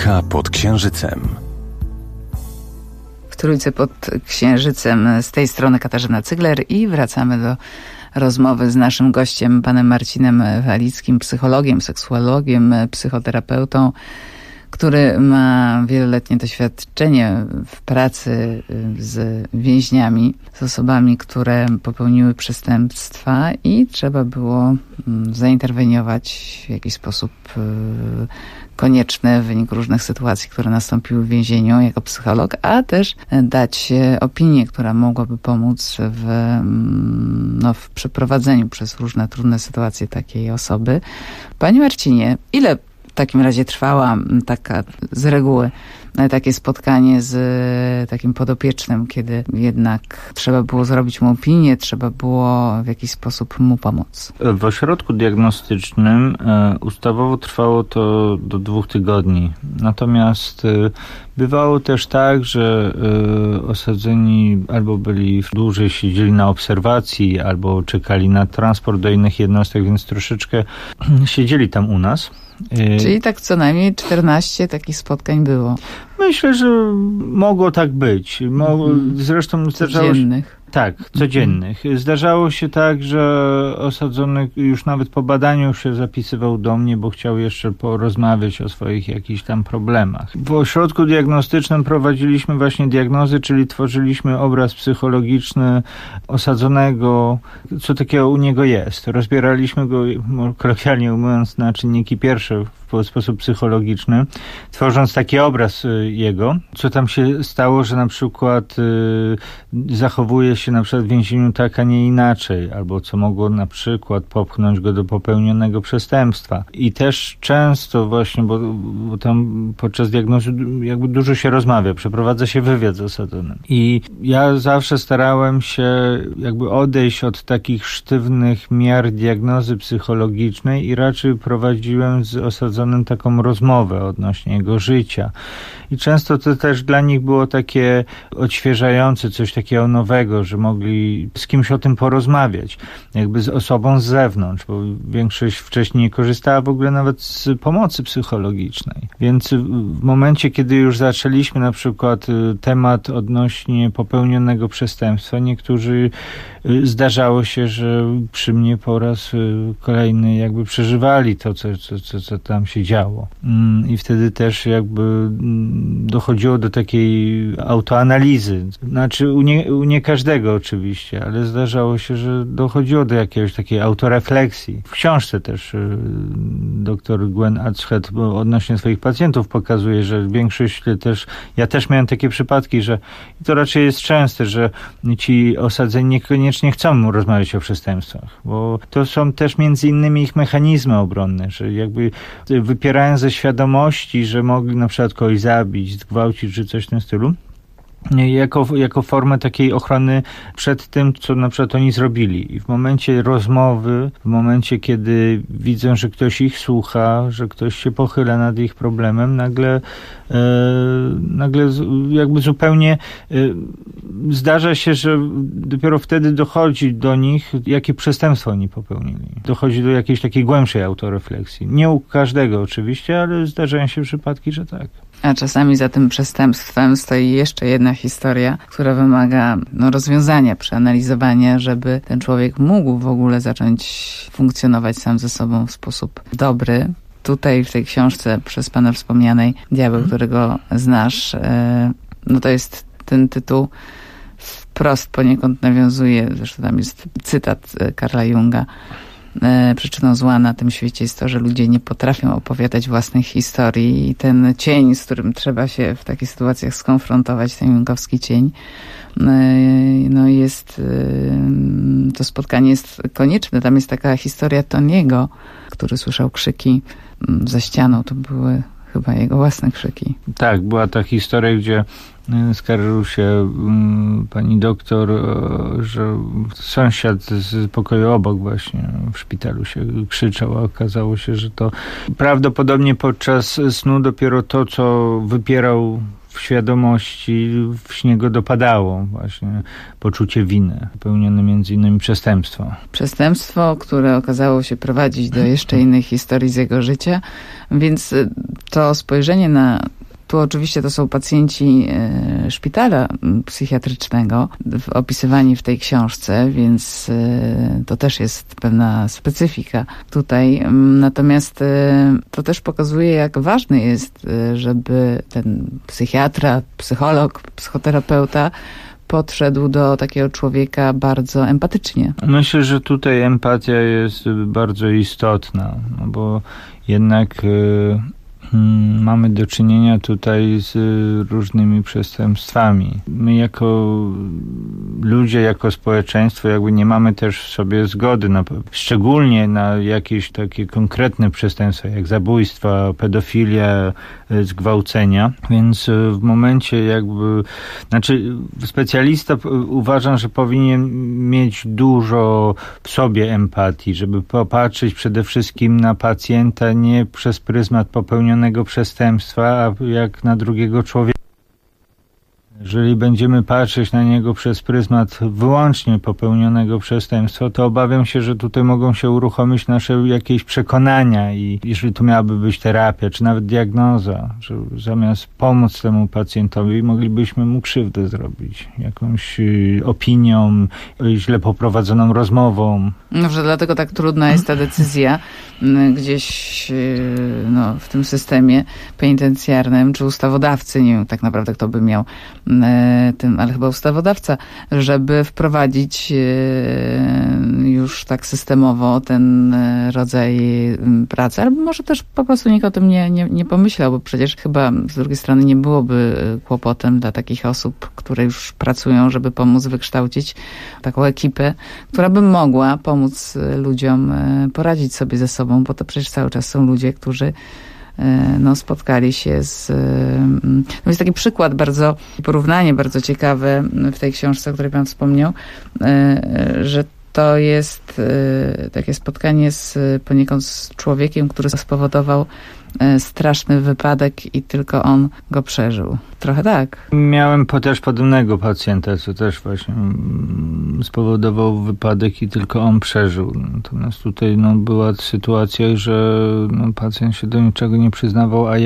Trójka pod Księżycem. W Trójce pod Księżycem z tej strony Katarzyna Cygler i wracamy do rozmowy z naszym gościem, panem Marcinem Walickim, psychologiem, seksuologiem, psychoterapeutą, który ma wieloletnie doświadczenie w pracy z więźniami, z osobami, które popełniły przestępstwa i trzeba było zainterweniować w jakiś sposób konieczny w wyniku różnych sytuacji, które nastąpiły w więzieniu jako psycholog, a też dać opinię, która mogłaby pomóc w przeprowadzeniu przez różne trudne sytuacje takiej osoby. Panie Marcinie, ile w takim razie trwała taka z reguły takie spotkanie z takim podopiecznym, kiedy jednak trzeba było zrobić mu opinię, trzeba było w jakiś sposób mu pomóc? W ośrodku diagnostycznym ustawowo trwało to do 2 tygodni. Natomiast bywało też tak, że osadzeni albo byli dłużej siedzieli na obserwacji, albo czekali na transport do innych jednostek, więc troszeczkę siedzieli tam u nas. Czyli tak co najmniej 14 takich spotkań było. Myślę, że mogło tak być. Zresztą zdarzało się... Tak, codziennych. Zdarzało się tak, że osadzony już nawet po badaniu się zapisywał do mnie, bo chciał jeszcze porozmawiać o swoich jakichś tam problemach. W ośrodku diagnostycznym prowadziliśmy właśnie diagnozy, czyli tworzyliśmy obraz psychologiczny osadzonego, co takiego u niego jest. Rozbieraliśmy go, kolokwialnie mówiąc, na czynniki pierwsze w sposób psychologiczny, tworząc taki obraz jego, co tam się stało, że na przykład zachowuje się na przykład w więzieniu tak, a nie inaczej, albo co mogło na przykład popchnąć go do popełnionego przestępstwa. I też często właśnie, bo tam podczas diagnozy jakby dużo się rozmawia, przeprowadza się wywiad z osadzonym. I ja zawsze starałem się jakby odejść od takich sztywnych miar diagnozy psychologicznej i raczej prowadziłem z osadzonym taką rozmowę odnośnie jego życia. I często to też dla nich było takie odświeżające, coś takiego nowego, że mogli z kimś o tym porozmawiać, jakby z osobą z zewnątrz, bo większość wcześniej nie korzystała w ogóle nawet z pomocy psychologicznej. Więc w momencie, kiedy już zaczęliśmy na przykład temat odnośnie popełnionego przestępstwa, niektórzy zdarzało się, że przy mnie po raz kolejny jakby przeżywali to, co tam się działo. I wtedy też jakby dochodziło do takiej autoanalizy. Znaczy u nie każdego oczywiście, ale zdarzało się, że dochodziło do jakiejś takiej autorefleksji. W książce też dr Gwen Adshead odnośnie swoich pacjentów pokazuje, że większość ja też miałem takie przypadki, że to raczej jest częste, że ci osadzeni niekoniecznie chcą rozmawiać o przestępstwach, bo to są też między innymi ich mechanizmy obronne, że jakby wypierają ze świadomości, że mogli na przykład kogoś zabić, zgwałcić czy coś w tym stylu, jako formę takiej ochrony przed tym, co na przykład oni zrobili. I w momencie rozmowy, w momencie, kiedy widzą, że ktoś ich słucha, że ktoś się pochyla nad ich problemem, nagle jakby zupełnie zdarza się, że dopiero wtedy dochodzi do nich, jakie przestępstwo oni popełnili. Dochodzi do jakiejś takiej głębszej autorefleksji. Nie u każdego oczywiście, ale zdarzają się przypadki, że tak. A czasami za tym przestępstwem stoi jeszcze jedna historia, która wymaga rozwiązania, przeanalizowania, żeby ten człowiek mógł w ogóle zacząć funkcjonować sam ze sobą w sposób dobry. Tutaj w tej książce przez pana wspomnianej Diabeł, którego znasz, to jest ten tytuł wprost poniekąd nawiązuje, zresztą tam jest cytat Carla Junga, przyczyną zła na tym świecie jest to, że ludzie nie potrafią opowiadać własnych historii i ten cień, z którym trzeba się w takich sytuacjach skonfrontować, ten jungowski cień, to spotkanie jest konieczne. Tam jest taka historia Toniego, który słyszał krzyki za ścianą. To były chyba jego własne krzyki. Tak, była ta historia, gdzie skarżył się pani doktor, że sąsiad z pokoju obok właśnie w szpitalu się krzyczał, a okazało się, że to prawdopodobnie podczas snu dopiero to, co wypierał w świadomości, w śnie go dopadało właśnie poczucie winy, popełnione między innymi przestępstwo. Przestępstwo, które okazało się prowadzić do jeszcze innych historii z jego życia, więc to spojrzenie na Tu oczywiście to są pacjenci szpitala psychiatrycznego, opisywani w tej książce, więc to też jest pewna specyfika tutaj. Natomiast to też pokazuje, jak ważny jest, żeby ten psychiatra, psycholog, psychoterapeuta podszedł do takiego człowieka bardzo empatycznie. Myślę, że tutaj empatia jest bardzo istotna, no bo jednak mamy do czynienia tutaj z różnymi przestępstwami. My jako ludzie, jako społeczeństwo jakby nie mamy też w sobie zgody, szczególnie na jakieś takie konkretne przestępstwa, jak zabójstwa, pedofilia, zgwałcenia. Więc w momencie specjalista uważam, że powinien mieć dużo w sobie empatii, żeby popatrzeć przede wszystkim na pacjenta nie przez pryzmat popełnionego przestępstwa, a jak na drugiego człowieka. Jeżeli będziemy patrzeć na niego przez pryzmat wyłącznie popełnionego przestępstwa, to obawiam się, że tutaj mogą się uruchomić nasze jakieś przekonania i jeżeli to miałaby być terapia, czy nawet diagnoza, że zamiast pomóc temu pacjentowi, moglibyśmy mu krzywdę zrobić. Jakąś opinią, źle poprowadzoną rozmową. Dobrze, dlatego tak trudna jest ta decyzja gdzieś w tym systemie penitencjarnym, czy ustawodawcy, nie wiem tak naprawdę kto by miał ale chyba ustawodawca, żeby wprowadzić już tak systemowo ten rodzaj pracy, albo może też po prostu nikt o tym nie pomyślał, bo przecież chyba z drugiej strony nie byłoby kłopotem dla takich osób, które już pracują, żeby pomóc wykształcić taką ekipę, która by mogła pomóc ludziom poradzić sobie ze sobą, bo to przecież cały czas są ludzie, którzy spotkali się z... jest taki przykład, porównanie bardzo ciekawe w tej książce, o której pan wspomniał, że to jest takie spotkanie poniekąd z człowiekiem, który spowodował straszny wypadek i tylko on go przeżył. Trochę tak. Miałem też podobnego pacjenta, co też właśnie spowodował wypadek i tylko on przeżył. Natomiast tutaj była sytuacja, że pacjent się do niczego nie przyznawał, a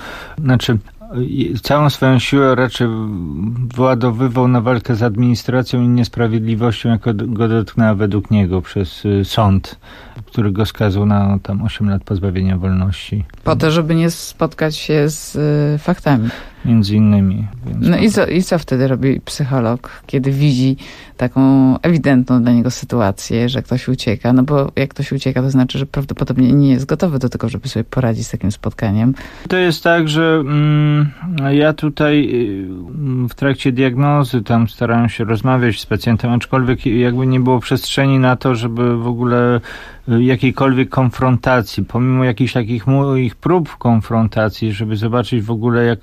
całą swoją siłę raczej wyładowywał na walkę z administracją i niesprawiedliwością, jaka go dotknęła według niego przez sąd, który go skazał na 8 lat pozbawienia wolności. Po to, żeby nie spotkać się z faktami. Między innymi. I co wtedy robi psycholog, kiedy widzi taką ewidentną dla niego sytuację, że ktoś ucieka? No bo jak ktoś ucieka, to znaczy, że prawdopodobnie nie jest gotowy do tego, żeby sobie poradzić z takim spotkaniem. To jest tak, że ja tutaj w trakcie diagnozy tam starałem się rozmawiać z pacjentem, aczkolwiek jakby nie było przestrzeni na to, żeby w ogóle jakiejkolwiek konfrontacji, pomimo jakichś takich moich prób konfrontacji, żeby zobaczyć w ogóle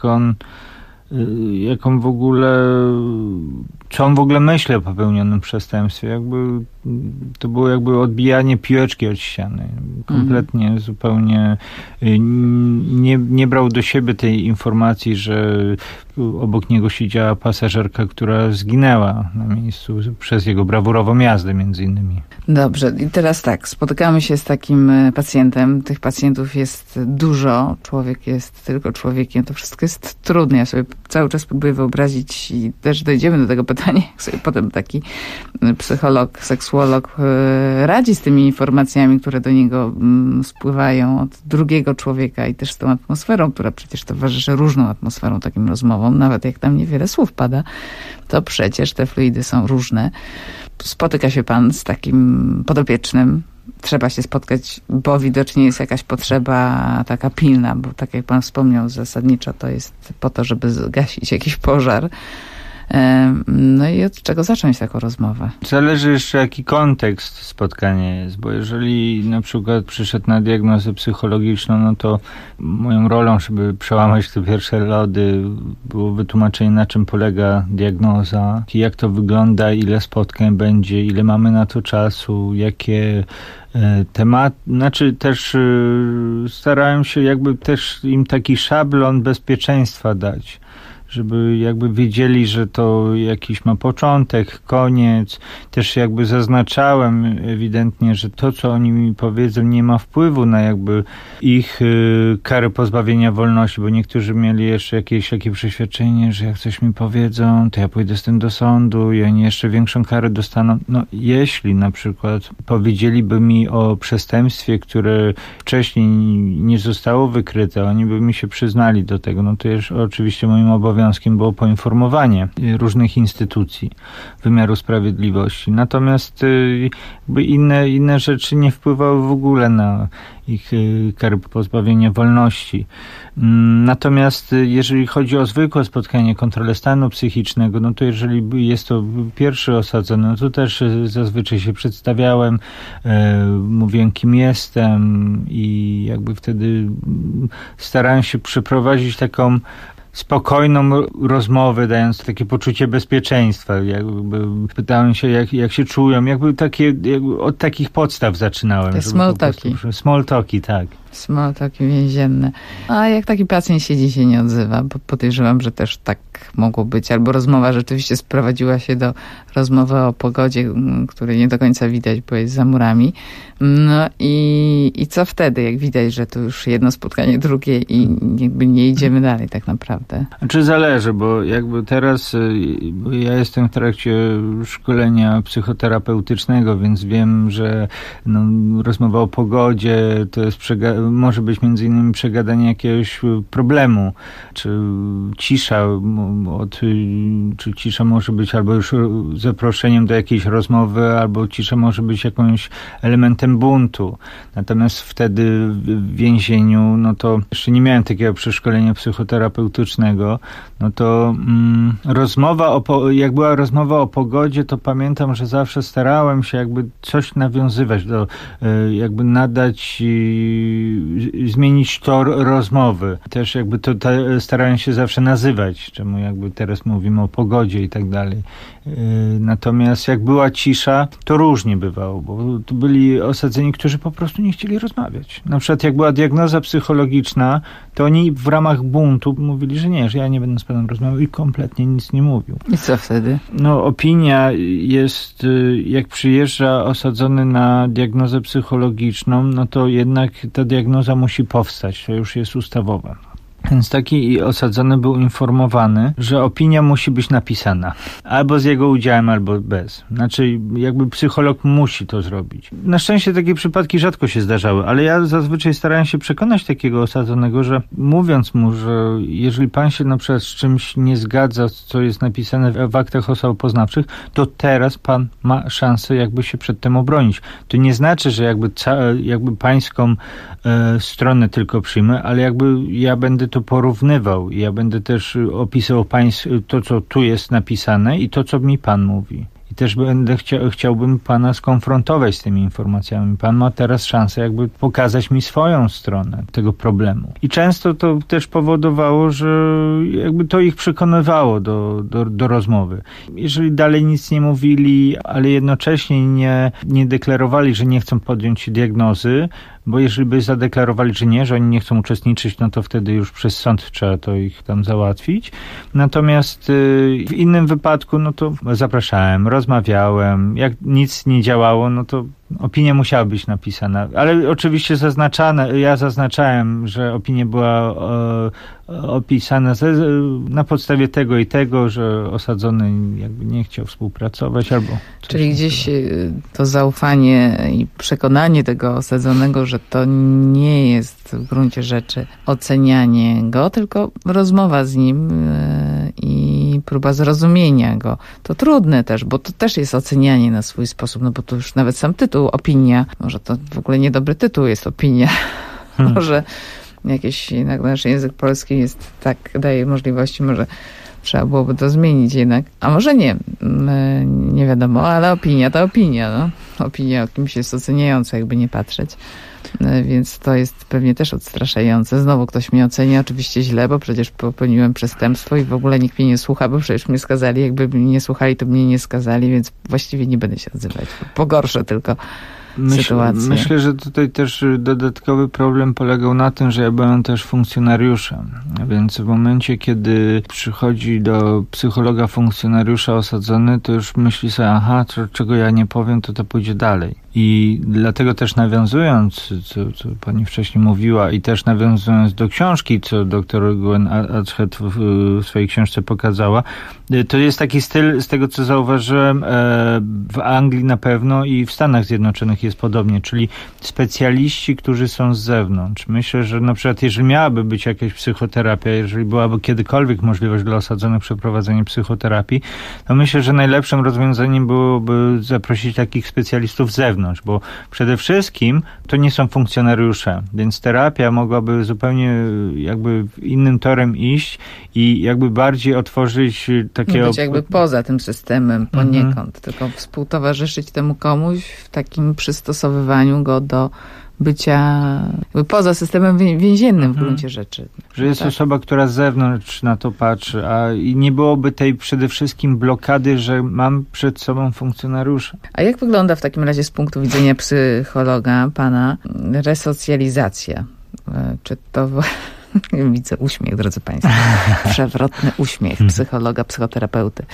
co on w ogóle myśli o popełnionym przestępstwie. To było odbijanie piłeczki od ściany. Kompletnie, zupełnie nie brał do siebie tej informacji, że obok niego siedziała pasażerka, która zginęła na miejscu przez jego brawurową jazdę między innymi. Dobrze, i teraz tak, spotykamy się z takim pacjentem. Tych pacjentów jest dużo, człowiek jest tylko człowiekiem. To wszystko jest trudne. Ja sobie cały czas próbuję wyobrazić i też dojdziemy do tego pytania, jak sobie potem taki psycholog, seksuolog radzi z tymi informacjami, które do niego spływają od drugiego człowieka i też z tą atmosferą, która przecież towarzyszy różną atmosferą takim rozmowom, nawet jak tam niewiele słów pada, to przecież te fluidy są różne. Spotyka się pan z takim podopiecznym, trzeba się spotkać, bo widocznie jest jakaś potrzeba taka pilna, bo tak jak pan wspomniał, zasadniczo to jest po to, żeby zgasić jakiś pożar. No i od czego zacząć taką rozmowę? Zależy jeszcze jaki kontekst spotkania jest, bo jeżeli na przykład przyszedł na diagnozę psychologiczną, no to moją rolą, żeby przełamać te pierwsze lody, było wytłumaczenie, na czym polega diagnoza, jak to wygląda, ile spotkań będzie, ile mamy na to czasu, jakie temat, też starałem się jakby też im taki szablon bezpieczeństwa dać, żeby jakby wiedzieli, że to jakiś ma początek, koniec. Też jakby zaznaczałem ewidentnie, że to, co oni mi powiedzą, nie ma wpływu na jakby ich karę pozbawienia wolności, bo niektórzy mieli jeszcze jakieś takie przeświadczenie, że jak coś mi powiedzą, to ja pójdę z tym do sądu i oni jeszcze większą karę dostaną. No jeśli na przykład powiedzieliby mi o przestępstwie, które wcześniej nie zostało wykryte, oni by mi się przyznali do tego, no to już oczywiście moim obowiązkiem było poinformowanie różnych instytucji wymiaru sprawiedliwości. Natomiast jakby inne rzeczy nie wpływały w ogóle na ich karę pozbawienia wolności. Natomiast jeżeli chodzi o zwykłe spotkanie, kontrolę stanu psychicznego, no to jeżeli jest to pierwszy osadzony, no to też zazwyczaj się przedstawiałem, mówiłem kim jestem i jakby wtedy starałem się przeprowadzić taką spokojną rozmowę, dając takie poczucie bezpieczeństwa. Jakby pytałem się, jak się czują. Od takich podstaw zaczynałem. Small talki. Small talki, tak. Small talki więzienne. A jak taki pacjent siedzi, się nie odzywa, bo podejrzewam, że też tak mogło być. Albo rozmowa rzeczywiście sprowadziła się do rozmowy o pogodzie, której nie do końca widać, bo jest za murami. No i co wtedy, jak widać, że to już jedno spotkanie, drugie i jakby nie idziemy dalej tak naprawdę? Czy zależy, bo jakby teraz ja jestem w trakcie szkolenia psychoterapeutycznego, więc wiem, że rozmowa o pogodzie to jest może być między innymi przegadanie jakiegoś problemu, czy cisza czy cisza może być albo już zaproszeniem do jakiejś rozmowy, albo cisza może być jakimś elementem buntu. Natomiast wtedy w więzieniu, no to jeszcze nie miałem takiego przeszkolenia psychoterapeutycznego, no to jak była rozmowa o pogodzie, to pamiętam, że zawsze starałem się jakby coś nawiązywać, jakby nadać, zmienić tor rozmowy. Też jakby starałem się zawsze nazywać, czemu jakby teraz mówimy o pogodzie i tak dalej. Natomiast jak była cisza, to różnie bywało, bo tu byli osadzeni, którzy po prostu nie chcieli rozmawiać. Na przykład jak była diagnoza psychologiczna, to oni w ramach buntu mówili, że ja nie będę z panem rozmawiał i kompletnie nic nie mówił. I co wtedy? No opinia jest, jak przyjeżdża osadzony na diagnozę psychologiczną, no to jednak ta diagnoza musi powstać, to już jest ustawowa. Więc taki osadzony był informowany, że opinia musi być napisana. Albo z jego udziałem, albo bez. Znaczy, jakby psycholog musi to zrobić. Na szczęście takie przypadki rzadko się zdarzały, ale ja zazwyczaj starałem się przekonać takiego osadzonego, że mówiąc mu, że jeżeli pan się na przykład z czymś nie zgadza, co jest napisane w aktach osobopoznawczych, to teraz pan ma szansę jakby się przed tym obronić. To nie znaczy, że jakby pańską stronę tylko przyjmę, ale jakby ja będę to porównywał. Ja będę też opisywał to, co tu jest napisane i to, co mi pan mówi. I też chciałbym pana skonfrontować z tymi informacjami. Pan ma teraz szansę jakby pokazać mi swoją stronę tego problemu. I często to też powodowało, że jakby to ich przekonywało do rozmowy. Jeżeli dalej nic nie mówili, ale jednocześnie nie deklarowali, że nie chcą podjąć się diagnozy, bo jeżeli by zadeklarowali, że oni nie chcą uczestniczyć, no to wtedy już przez sąd trzeba to ich tam załatwić. Natomiast w innym wypadku, no to zapraszałem, rozmawiałem, jak nic nie działało, no to opinia musiała być napisana, ale oczywiście ja zaznaczałem, że opinia była opisana na podstawie tego i tego, że osadzony jakby nie chciał współpracować albo... Czyli gdzieś to zaufanie i przekonanie tego osadzonego, że to nie jest w gruncie rzeczy ocenianie go, tylko rozmowa z nim i próba zrozumienia go. To trudne też, bo to też jest ocenianie na swój sposób, no bo to już nawet sam tytuł, opinia, może to w ogóle niedobry tytuł jest opinia, może jednak nasz język polski jest daje możliwości, może trzeba byłoby to zmienić jednak, a może nie wiadomo, ale opinia to opinia, no. Opinia o kimś jest oceniająca, jakby nie patrzeć. Więc to jest pewnie też odstraszające. Znowu ktoś mnie ocenia oczywiście źle, bo przecież popełniłem przestępstwo i w ogóle nikt mnie nie słucha, bo przecież mnie skazali. Jakby mnie nie słuchali, to mnie nie skazali, więc właściwie nie będę się odzywać. Pogorszę tylko sytuację. Myślę, że tutaj też dodatkowy problem polegał na tym, że ja byłem też funkcjonariuszem, więc w momencie, kiedy przychodzi do psychologa funkcjonariusza osadzony, to już myśli sobie, czego ja nie powiem, to pójdzie dalej. I dlatego też nawiązując, co pani wcześniej mówiła, i też nawiązując do książki, co dr Gwen Adchet w swojej książce pokazała, to jest taki styl, z tego co zauważyłem, w Anglii na pewno i w Stanach Zjednoczonych jest podobnie, czyli specjaliści, którzy są z zewnątrz. Myślę, że na przykład jeżeli miałaby być jakaś psychoterapia, jeżeli byłaby kiedykolwiek możliwość dla osadzonych przeprowadzenia psychoterapii, to myślę, że najlepszym rozwiązaniem byłoby zaprosić takich specjalistów z zewnątrz, bo przede wszystkim to nie są funkcjonariusze, więc terapia mogłaby zupełnie jakby innym torem iść i jakby bardziej otworzyć takiego... Być jakby poza tym systemem poniekąd, tylko współtowarzyszyć temu komuś w takim przystosowywaniu go do bycia poza systemem więziennym w gruncie rzeczy. Że jest osoba, która z zewnątrz na to patrzy, i nie byłoby tej przede wszystkim blokady, że mam przed sobą funkcjonariusza. A jak wygląda w takim razie z punktu widzenia psychologa pana resocjalizacja? Czy to... Widzę uśmiech, drodzy Państwo. Przewrotny uśmiech psychologa, psychoterapeuty.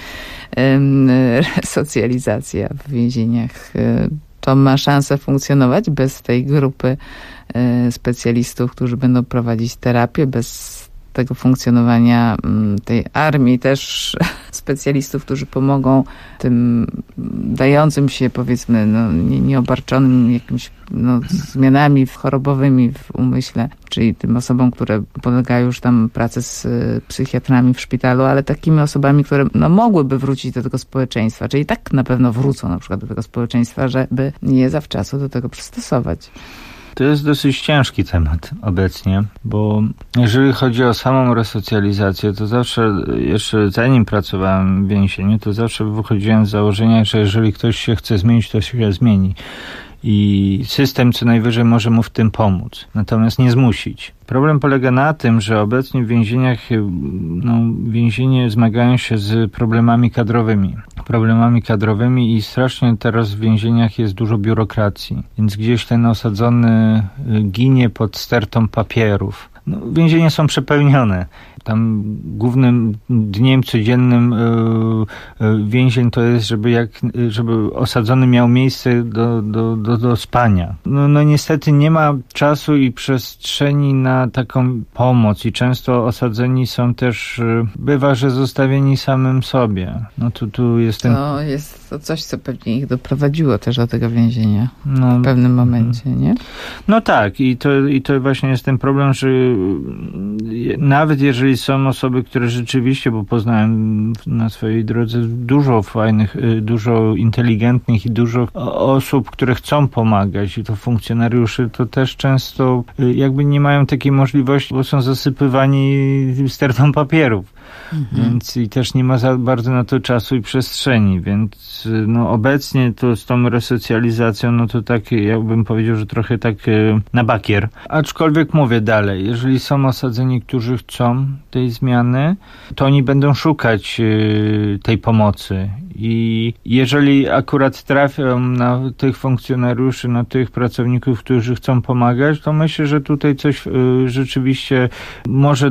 Resocjalizacja w więzieniach to ma szansę funkcjonować bez tej grupy specjalistów, którzy będą prowadzić terapię, bez tego funkcjonowania tej armii też specjalistów, którzy pomogą tym dającym się, powiedzmy, nieobarczonym jakimiś zmianami chorobowymi w umyśle, czyli tym osobom, które podlegają już tam pracy z psychiatrami w szpitalu, ale takimi osobami, które mogłyby wrócić do tego społeczeństwa, czyli tak na pewno wrócą na przykład do tego społeczeństwa, żeby je zawczasu do tego przystosować. To jest dosyć ciężki temat obecnie, bo jeżeli chodzi o samą resocjalizację, to zawsze, jeszcze zanim pracowałem w więzieniu, to zawsze wychodziłem z założenia, że jeżeli ktoś się chce zmienić, to się zmieni. I system co najwyżej może mu w tym pomóc, natomiast nie zmusić. Problem polega na tym, że obecnie w więzieniach, więzienie zmagają się z problemami kadrowymi i strasznie teraz w więzieniach jest dużo biurokracji, więc gdzieś ten osadzony ginie pod stertą papierów. Więzienia są przepełnione. Tam głównym dniem codziennym więzień to jest, żeby osadzony miał miejsce do spania. Niestety nie ma czasu i przestrzeni na taką pomoc i często osadzeni są też, bywa, że zostawieni samym sobie. Tu jest ten... To jest to coś, co pewnie ich doprowadziło też do tego więzienia w pewnym momencie, nie? No tak, i to właśnie jest ten problem, że nawet jeżeli są osoby, które rzeczywiście, bo poznałem na swojej drodze dużo fajnych, dużo inteligentnych i dużo osób, które chcą pomagać, i to funkcjonariuszy, to też często jakby nie mają takiej możliwości, bo są zasypywani stertą papierów. Więc i też nie ma za bardzo na to czasu i przestrzeni, więc obecnie to z tą resocjalizacją, to tak, ja bym powiedział, że trochę tak na bakier. Aczkolwiek mówię dalej, jeżeli są osadzeni, którzy chcą tej zmiany, to oni będą szukać tej pomocy. I jeżeli akurat trafią na tych funkcjonariuszy, na tych pracowników, którzy chcą pomagać, to myślę, że tutaj coś rzeczywiście może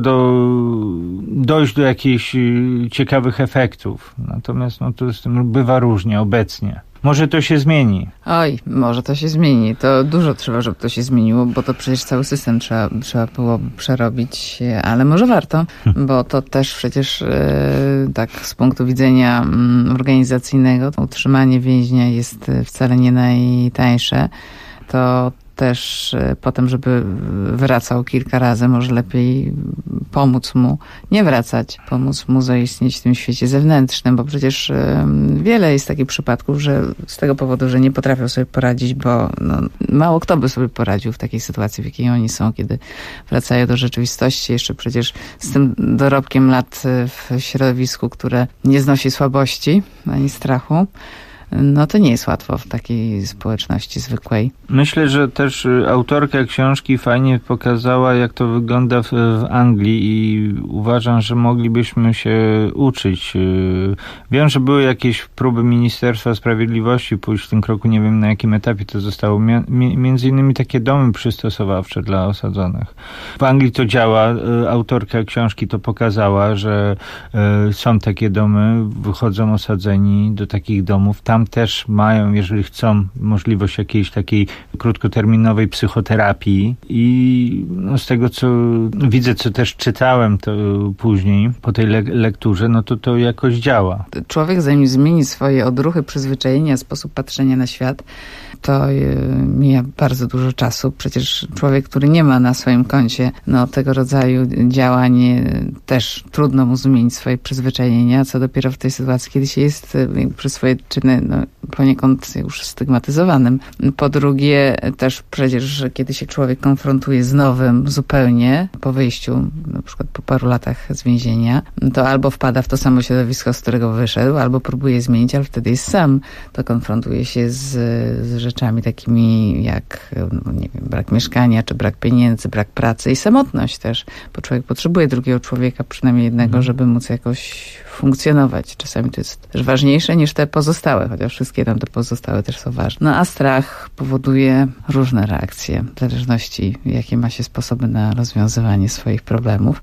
dojść do jakichś ciekawych efektów. Natomiast to z tym bywa różnie obecnie. Może to się zmieni. Oj, może to się zmieni. To dużo trzeba, żeby to się zmieniło, bo to przecież cały system trzeba było przerobić, ale może warto, bo to też przecież tak z punktu widzenia organizacyjnego to utrzymanie więźnia jest wcale nie najtańsze. To też potem, żeby wracał kilka razy, może lepiej pomóc mu nie wracać, pomóc mu zaistnieć w tym świecie zewnętrznym, bo przecież wiele jest takich przypadków, że z tego powodu, że nie potrafią sobie poradzić, bo mało kto by sobie poradził w takiej sytuacji, w jakiej oni są, kiedy wracają do rzeczywistości, jeszcze przecież z tym dorobkiem lat w środowisku, które nie znosi słabości ani strachu. no to nie jest łatwo w takiej społeczności zwykłej. Myślę, że też autorka książki fajnie pokazała, jak to wygląda w Anglii i uważam, że moglibyśmy się uczyć. Wiem, że były jakieś próby Ministerstwa Sprawiedliwości pójść w tym kroku, nie wiem na jakim etapie to zostało. Między innymi takie domy przystosowawcze dla osadzonych. W Anglii to działa. Autorka książki to pokazała, że są takie domy, wychodzą osadzeni do takich domów. Tam też mają, jeżeli chcą, możliwość jakiejś takiej krótkoterminowej psychoterapii i no, z tego, co widzę, co też czytałem to później po tej lekturze, no to jakoś działa. Człowiek, zanim zmieni swoje odruchy, przyzwyczajenia, sposób patrzenia na świat, to mija bardzo dużo czasu. Przecież człowiek, który nie ma na swoim koncie tego rodzaju działań, też trudno mu zmienić swoje przyzwyczajenia, co dopiero w tej sytuacji, kiedy się jest przez swoje czyny poniekąd już stygmatyzowanym. Po drugie, też przecież, kiedy się człowiek konfrontuje z nowym zupełnie po wyjściu, na przykład po paru latach z więzienia, to albo wpada w to samo środowisko, z którego wyszedł, albo próbuje zmienić, ale wtedy jest sam. To konfrontuje się z rzeczami takimi jak, nie wiem, brak mieszkania, czy brak pieniędzy, brak pracy i samotność też, bo człowiek potrzebuje drugiego człowieka, przynajmniej jednego, żeby móc jakoś funkcjonować. Czasami to jest też ważniejsze niż te pozostałe, chociaż wszystkie tam te pozostałe też są ważne. No a strach powoduje różne reakcje, w zależności jakie ma się sposoby na rozwiązywanie swoich problemów.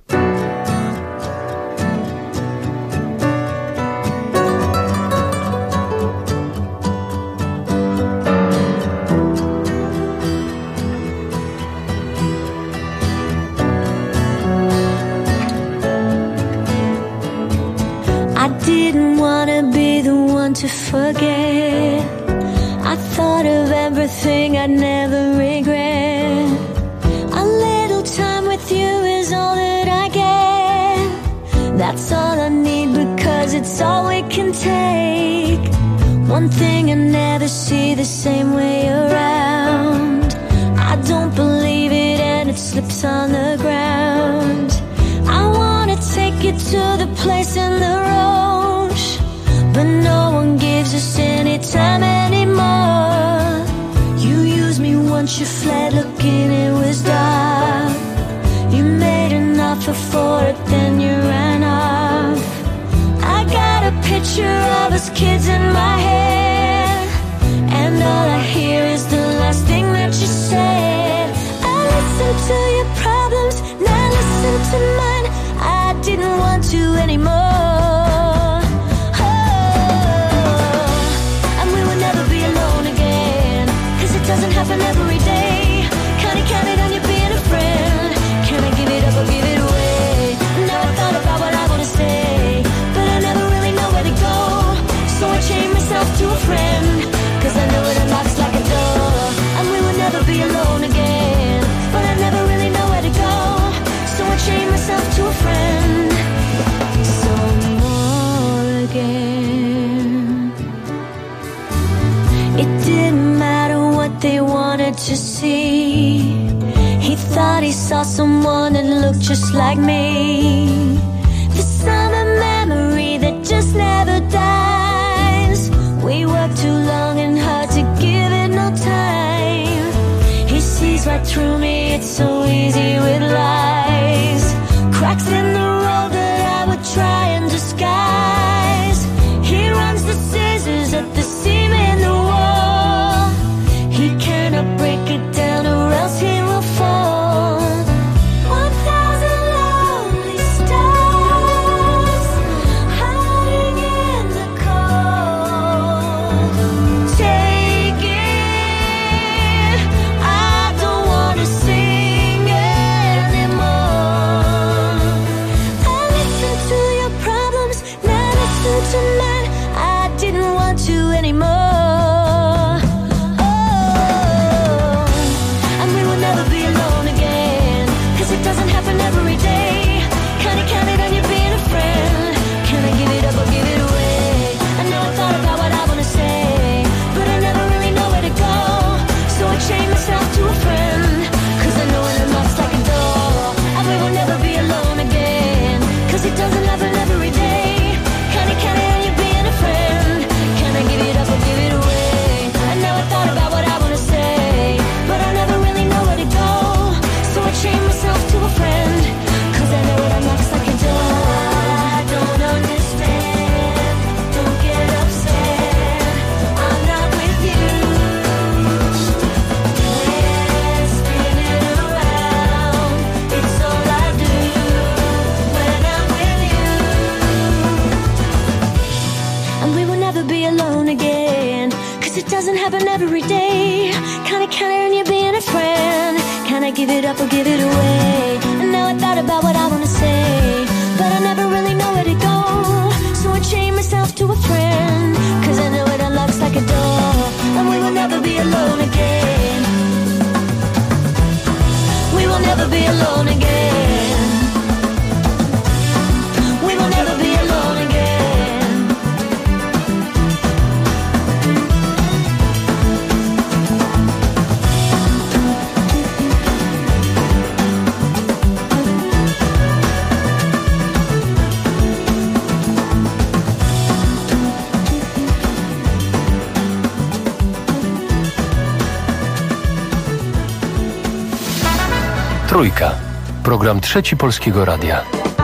To forget, I thought of everything I'd never regret. A little time with you is all that I get. That's all I need because it's all we can take. One thing I never see the same way around. I don't believe it and it slips on the ground. I wanna take you to the place in the road, but no one gives us any time anymore. You used me once, you fled looking it was dark. You made an offer for it, then you ran off. I got a picture of us kids in my head, and all I hear is the last thing that you said. I listened to your problems, now listen to mine. I didn't want to anymore. Doesn't happen every day. Kinda counted on you being a friend. Can I give it up or give it away? Now I thought about what I wanna say, but I never really know where to go. So I chained myself to a friend, cause I know it unlocks like a door. And we will never be alone again, but I never really know where to go. So I chained myself to a friend. Some more again. It didn't matter what they wanted to see. He thought he saw someone that looked just like me. The summer memory that just never dies. We worked too long and hard to give it no time. He sees right through me, it's so easy with lies. Cracks in the road that I would try and disguise. He runs the scissors at the seam in the wall. He cannot break it down or else he will fall. 1,000 lonely stars hiding in the cold. Take it, I don't wanna sing anymore. every day. Kinda count on you being a friend. Can I give it up or give it away? And now I thought about what I wanna say, but I never really know where to go. So I chained myself to a friend, 'cause I know it unlocks like a door, and we will never be alone again. We will never be alone again. We will never be alone again. Trójka. Program Trzeci Polskiego Radia.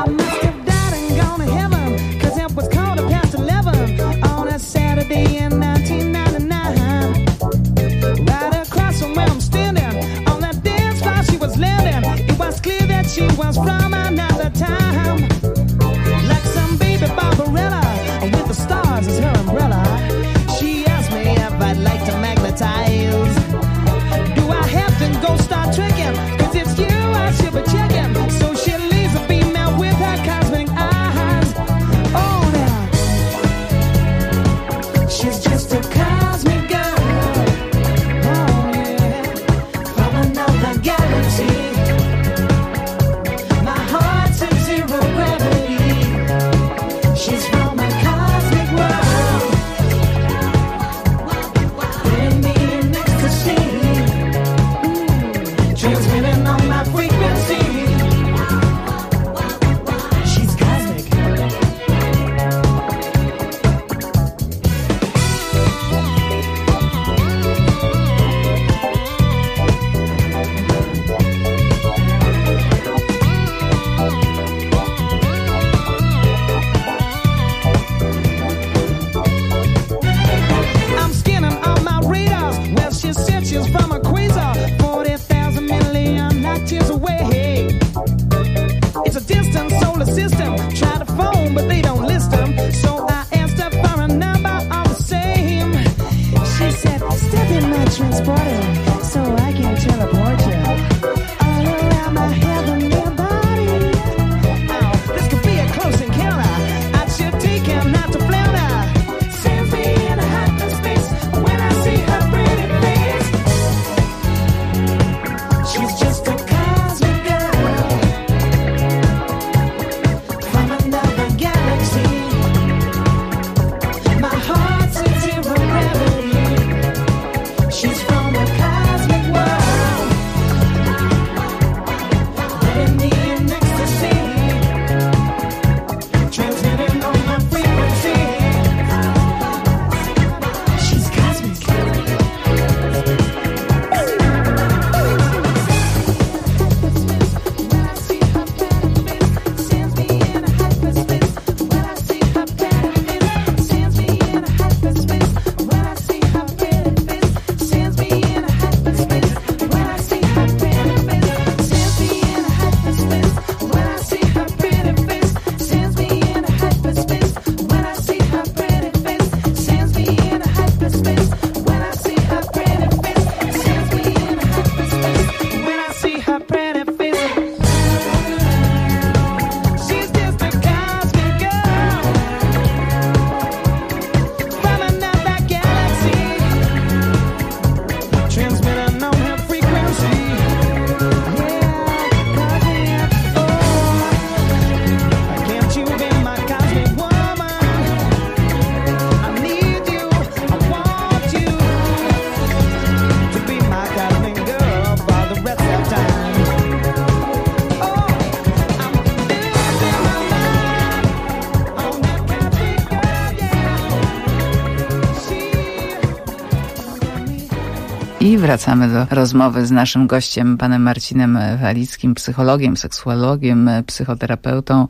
I wracamy do rozmowy z naszym gościem, panem Marcinem Walickim, psychologiem, seksuologiem, psychoterapeutą,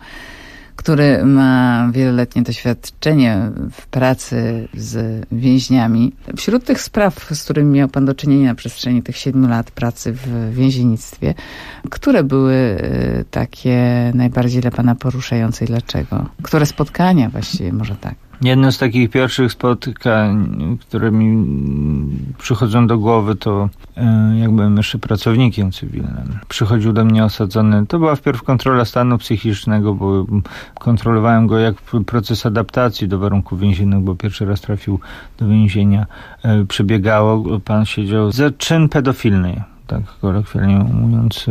który ma wieloletnie doświadczenie w pracy z więźniami. Wśród tych spraw, z którymi miał pan do czynienia na przestrzeni tych 7 lat pracy w więziennictwie, które były takie najbardziej dla pana poruszające i dlaczego? Które spotkania właściwie, może tak? Jedno z takich pierwszych spotkań, które mi przychodzą do głowy, to jak byłem jeszcze pracownikiem cywilnym. Przychodził do mnie osadzony, to była wpierw kontrola stanu psychicznego, bo kontrolowałem go jak proces adaptacji do warunków więziennych, bo pierwszy raz trafił do więzienia. Przebiegało, pan siedział za czyn pedofilny, tak kolokwialnie mówiąc,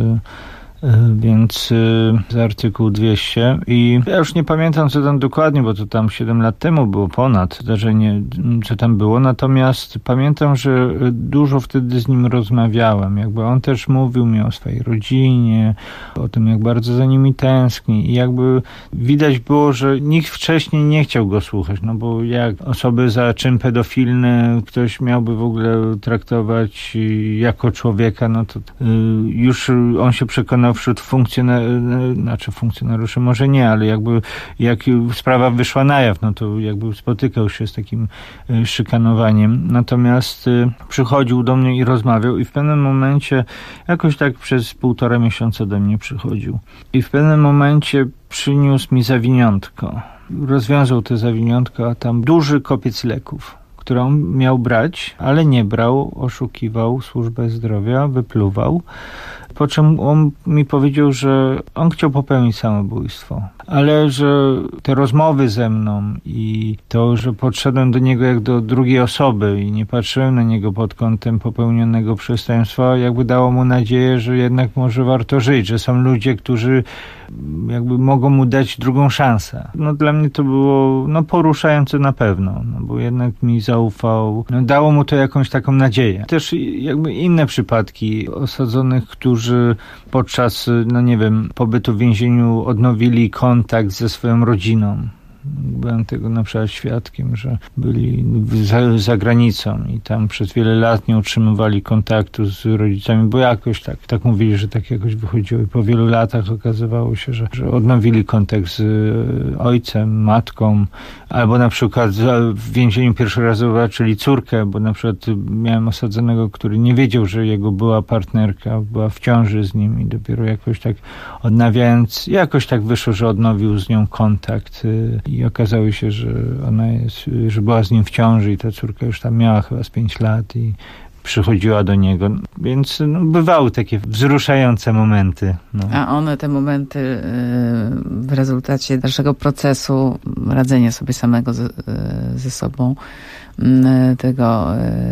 więc za artykuł 200 i ja już nie pamiętam co tam dokładnie, bo to tam 7 lat temu było ponad zdarzenie, co tam było, natomiast pamiętam, że dużo wtedy z nim rozmawiałem, jakby on też mówił mi o swojej rodzinie, o tym jak bardzo za nimi tęskni i jakby widać było, że nikt wcześniej nie chciał go słuchać, no bo jak osoby za czyn pedofilny ktoś miałby w ogóle traktować jako człowieka, no to już on się przekonał wśród funkcjonariuszy może nie, ale jakby jak sprawa wyszła na jaw, no to jakby spotykał się z takim szykanowaniem. Natomiast przychodził do mnie i rozmawiał i w pewnym momencie jakoś tak przez 1,5 miesiąca do mnie przychodził. I w pewnym momencie przyniósł mi zawiniątko. Rozwiązał te zawiniątko, a tam duży kopiec leków, które on miał brać, ale nie brał, oszukiwał służbę zdrowia, wypluwał. Po czym on mi powiedział, że on chciał popełnić samobójstwo, ale że te rozmowy ze mną i to, że podszedłem do niego jak do drugiej osoby i nie patrzyłem na niego pod kątem popełnionego przestępstwa, jakby dało mu nadzieję, że jednak może warto żyć, że są ludzie, którzy jakby mogą mu dać drugą szansę. No dla mnie to było poruszające na pewno, no bo jednak mi zaufał. No, dało mu to jakąś taką nadzieję. Też jakby inne przypadki osadzonych, którzy podczas, pobytu w więzieniu odnowili kontakt ze swoją rodziną. Byłem tego na przykład świadkiem, że byli za granicą i tam przez wiele lat nie utrzymywali kontaktu z rodzicami, bo jakoś tak mówili, że tak jakoś wychodziło i po wielu latach okazywało się, że odnowili kontakt z ojcem, matką, albo na przykład w więzieniu pierwszy raz zobaczyli córkę, bo na przykład miałem osadzonego, który nie wiedział, że jego była partnerka, była w ciąży z nim i dopiero jakoś tak odnawiając, jakoś tak wyszło, że odnowił z nią kontakt i okazało się, że że była z nim w ciąży i ta córka już tam miała chyba z 5 lat i przychodziła do niego, więc bywały takie wzruszające momenty. No. A one, te momenty w rezultacie dalszego procesu radzenia sobie samego ze sobą, tego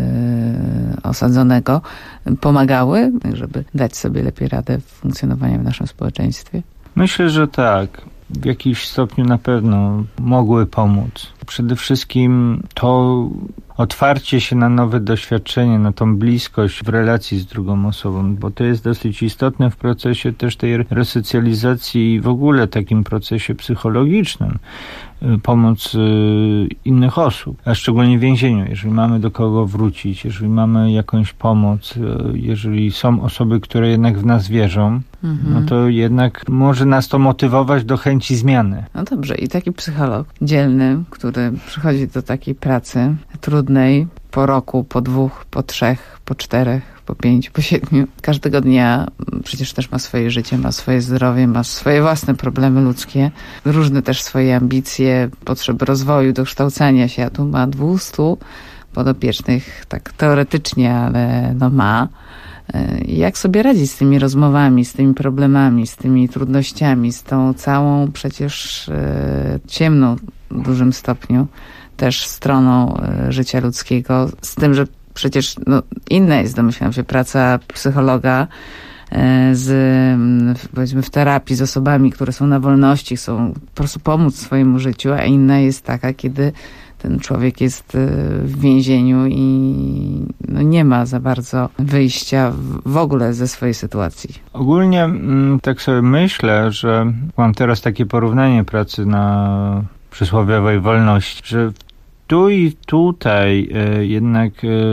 osadzonego, pomagały, żeby dać sobie lepiej radę w funkcjonowaniu w naszym społeczeństwie? Myślę, że tak. W jakimś stopniu na pewno mogły pomóc. Przede wszystkim to otwarcie się na nowe doświadczenie, na tą bliskość w relacji z drugą osobą, bo to jest dosyć istotne w procesie też tej resocjalizacji i w ogóle takim procesie psychologicznym. Pomoc innych osób, a szczególnie w więzieniu, jeżeli mamy do kogo wrócić, jeżeli mamy jakąś pomoc, jeżeli są osoby, które jednak w nas wierzą, no to jednak może nas to motywować do chęci zmiany. No dobrze, i taki psycholog dzielny, który przychodzi do takiej pracy trudnej po roku, po 2, po 3, po 4, po 5, po 7. Każdego dnia przecież też ma swoje życie, ma swoje zdrowie, ma swoje własne problemy ludzkie, różne też swoje ambicje, potrzeby rozwoju, dokształcania się. A tu ma 200 podopiecznych, tak teoretycznie, ale ma. Jak sobie radzić z tymi rozmowami, z tymi problemami, z tymi trudnościami, z tą całą przecież ciemną w dużym stopniu też stroną życia ludzkiego, z tym, że przecież inna jest, domyślam się, praca psychologa powiedzmy w terapii z osobami, które są na wolności, chcą po prostu pomóc swojemu życiu, a inna jest taka, kiedy ten człowiek jest w więzieniu i nie ma za bardzo wyjścia w ogóle ze swojej sytuacji. Ogólnie tak sobie myślę, że mam teraz takie porównanie pracy na przysłowiowej wolności, że tu i tutaj jednak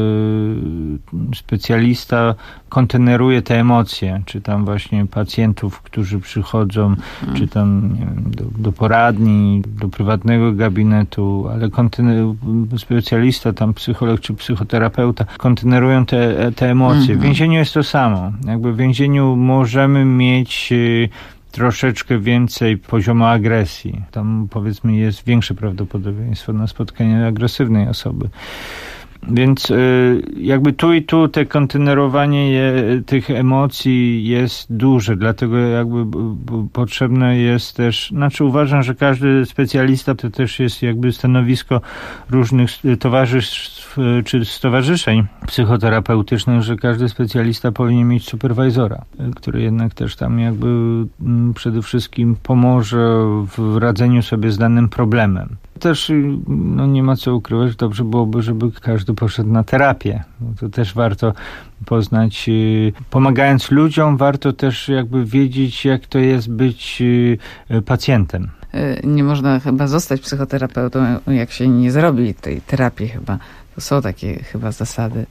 specjalista konteneruje te emocje, czy tam właśnie pacjentów, którzy przychodzą, czy tam nie wiem, do poradni, do prywatnego gabinetu, ale specjalista, tam psycholog czy psychoterapeuta kontenerują te emocje. W więzieniu jest to samo. Jakby w więzieniu możemy mieć troszeczkę więcej poziomu agresji. Tam powiedzmy jest większe prawdopodobieństwo na spotkanie agresywnej osoby. Więc jakby tu i tu te kontenerowanie tych emocji jest duże, dlatego jakby potrzebne jest też, uważam, że każdy specjalista to też jest jakby stanowisko różnych towarzystw czy stowarzyszeń psychoterapeutycznych, że każdy specjalista powinien mieć superwajzora, który jednak też tam jakby przede wszystkim pomoże w radzeniu sobie z danym problemem. Też nie ma co ukrywać, dobrze byłoby, żeby każdy poszedł na terapię. To też warto poznać. Pomagając ludziom, warto też jakby wiedzieć, jak to jest być pacjentem. Nie można chyba zostać psychoterapeutą, jak się nie zrobi tej terapii chyba. To są takie chyba zasady.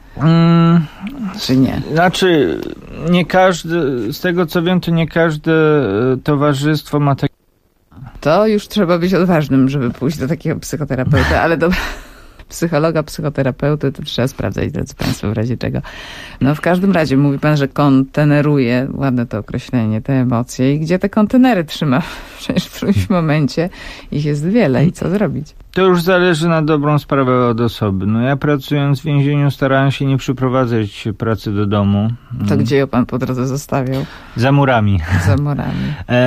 Czy nie? Znaczy, nie każdy, z tego co wiem, to nie każde towarzystwo ma takie. To już trzeba być odważnym, żeby pójść do takiego psychoterapeuty, ale do psychologa, psychoterapeuty to trzeba sprawdzać, drodzy Państwo, w razie czego. W każdym razie mówi Pan, że konteneruje, ładne to określenie, te emocje i gdzie te kontenery trzyma? Przecież w którymś momencie ich jest wiele i co zrobić? To już zależy na dobrą sprawę od osoby. Ja pracując w więzieniu starałem się nie przyprowadzać pracy do domu. To gdzie ją Pan po drodze zostawiał? Za murami. Za murami.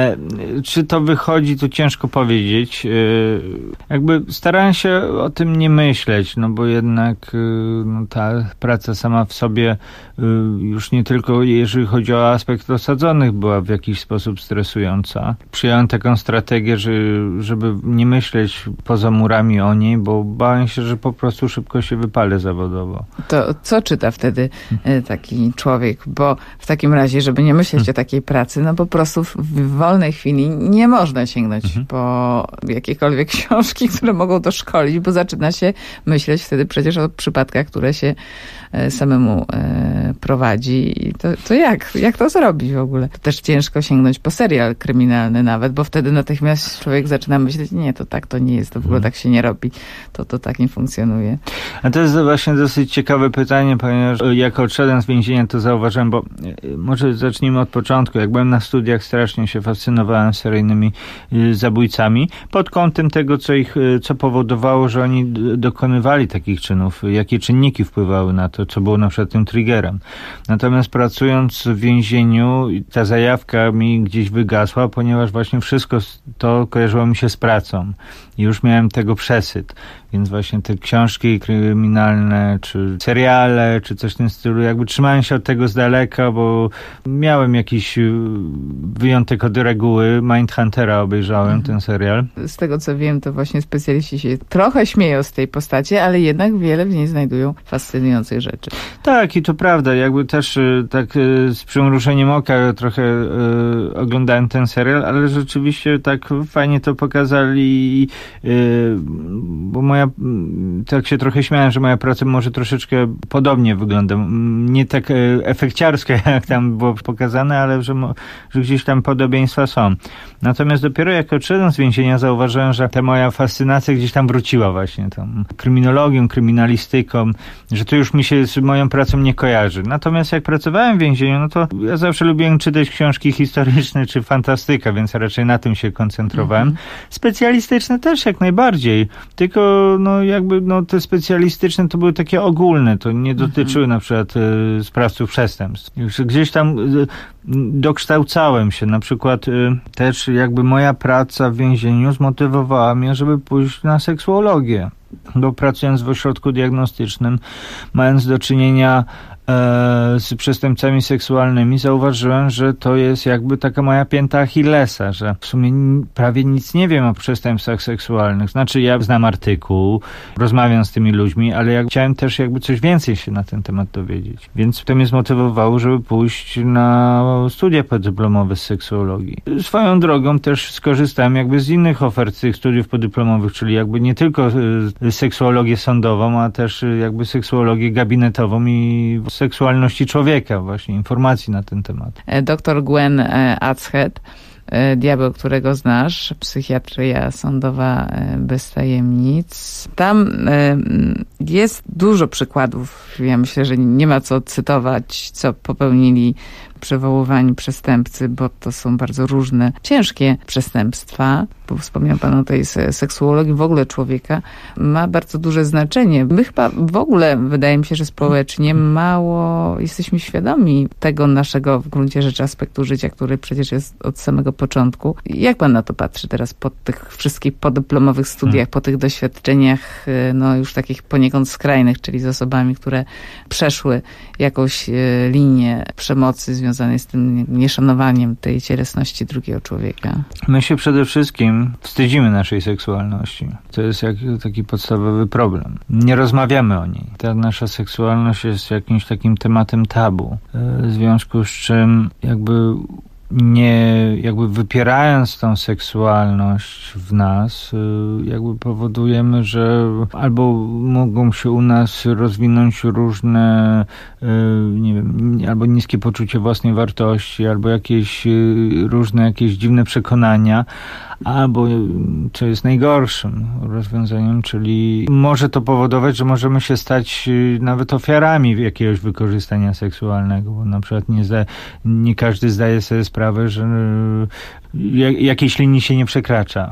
Czy to wychodzi, to ciężko powiedzieć. Jakby starałem się o tym nie myśleć, bo jednak ta praca sama w sobie już nie tylko jeżeli chodzi o aspekt osadzonych była w jakiś sposób stresująca. Przyjąłem taką strategię, żeby nie myśleć poza murami o niej, bo bałem się, że po prostu szybko się wypalę zawodowo. To co czyta wtedy taki człowiek? Bo w takim razie, żeby nie myśleć o takiej pracy, po prostu w wolnej chwili nie można sięgnąć po jakiekolwiek książki, które mogą to szkolić, bo zaczyna się myśleć wtedy przecież o przypadkach, które się samemu prowadzi. I to jak to zrobić w ogóle? To też ciężko sięgnąć po serial kryminalny nawet, bo wtedy natychmiast człowiek zaczyna myśleć, nie, to tak to nie jest, to w ogóle tak się nie robi, to tak nie funkcjonuje. A to jest właśnie dosyć ciekawe pytanie, ponieważ jak odszedłem z więzienia, to zauważyłem, bo może zacznijmy od początku. Jak byłem na studiach, strasznie się fascynowałem seryjnymi zabójcami pod kątem tego, co powodowało, że oni dokonywali takich czynów, jakie czynniki wpływały na to, co było na przykład tym triggerem. Natomiast pracując w więzieniu, ta zajawka mi gdzieś wygasła, ponieważ właśnie wszystko to kojarzyło mi się z pracą. I już miałem tego przesyt. Więc właśnie te książki kryminalne, czy seriale, czy coś w tym stylu, jakby trzymałem się od tego z daleka, bo miałem jakiś wyjątek od reguły. Mindhuntera obejrzałem, ten serial. Z tego co wiem, to właśnie specjaliści się trochę śmieją z tej postaci, ale jednak wiele w niej znajdują fascynujących rzeczy. Tak, i to prawda. Jakby też tak z przymruszeniem oka trochę oglądałem ten serial, ale rzeczywiście tak fajnie to pokazali, bo tak się trochę śmiałem, że moja praca może troszeczkę podobnie wygląda. Nie tak efekciarska, jak tam było pokazane, ale że gdzieś tam podobieństwa są. Natomiast dopiero jak odszedłem z więzienia, zauważyłem, że ta moja fascynacja gdzieś tam wróciła właśnie tą kryminologią, kryminalistyką, że to już mi się z moją pracą nie kojarzy. Natomiast jak pracowałem w więzieniu, to ja zawsze lubiłem czytać książki historyczne czy fantastyka, więc raczej na tym się koncentrowałem. Specjalistyczne też jak najbardziej. Tylko te specjalistyczne to były takie ogólne, to nie dotyczyły na przykład sprawców przestępstw. Gdzieś tam dokształcałem się, na przykład też jakby moja praca w więzieniu zmotywowała mnie, żeby pójść na seksuologię, bo pracując w ośrodku diagnostycznym, mając do czynienia z przestępcami seksualnymi, zauważyłem, że to jest jakby taka moja pięta Achillesa, że w sumie prawie nic nie wiem o przestępstwach seksualnych. Znaczy ja znam artykuł, rozmawiam z tymi ludźmi, ale chciałem też jakby coś więcej się na ten temat dowiedzieć. Więc to mnie zmotywowało, żeby pójść na studia podyplomowe z seksuologii. Swoją drogą też skorzystałem jakby z innych ofert tych studiów podyplomowych, czyli jakby nie tylko seksuologię sądową, a też jakby seksuologię gabinetową i seksualności człowieka, właśnie informacji na ten temat. Dr Gwen Adshead, Diabeł, którego znasz, psychiatria sądowa bez tajemnic. Tam jest dużo przykładów. Ja myślę, że nie ma co cytować, co popełnili przywoływani przestępcy, bo to są bardzo różne, ciężkie przestępstwa. Bo wspomniał Pan o tej seksuologii w ogóle człowieka, ma bardzo duże znaczenie. My chyba w ogóle, wydaje mi się, że społecznie mało jesteśmy świadomi tego naszego w gruncie rzeczy aspektu życia, który przecież jest od samego początku. Jak Pan na to patrzy teraz po tych wszystkich podyplomowych studiach, po tych doświadczeniach no już takich poniekąd skrajnych, czyli z osobami, które przeszły jakąś linię przemocy związanej z tym nieszanowaniem tej cielesności drugiego człowieka? My się przede wszystkim wstydzimy naszej seksualności. To jest taki podstawowy problem. Nie rozmawiamy o niej. Ta nasza seksualność jest jakimś takim tematem tabu. W związku z czym jakby wypierając tą seksualność w nas, jakby powodujemy, że albo mogą się u nas rozwinąć różne, nie wiem, albo niskie poczucie własnej wartości, albo jakieś dziwne przekonania, albo, co jest najgorszym rozwiązaniem, czyli może to powodować, że możemy się stać nawet ofiarami jakiegoś wykorzystania seksualnego, bo na przykład nie każdy zdaje sobie sprawę, że jakiejś linii się nie przekracza.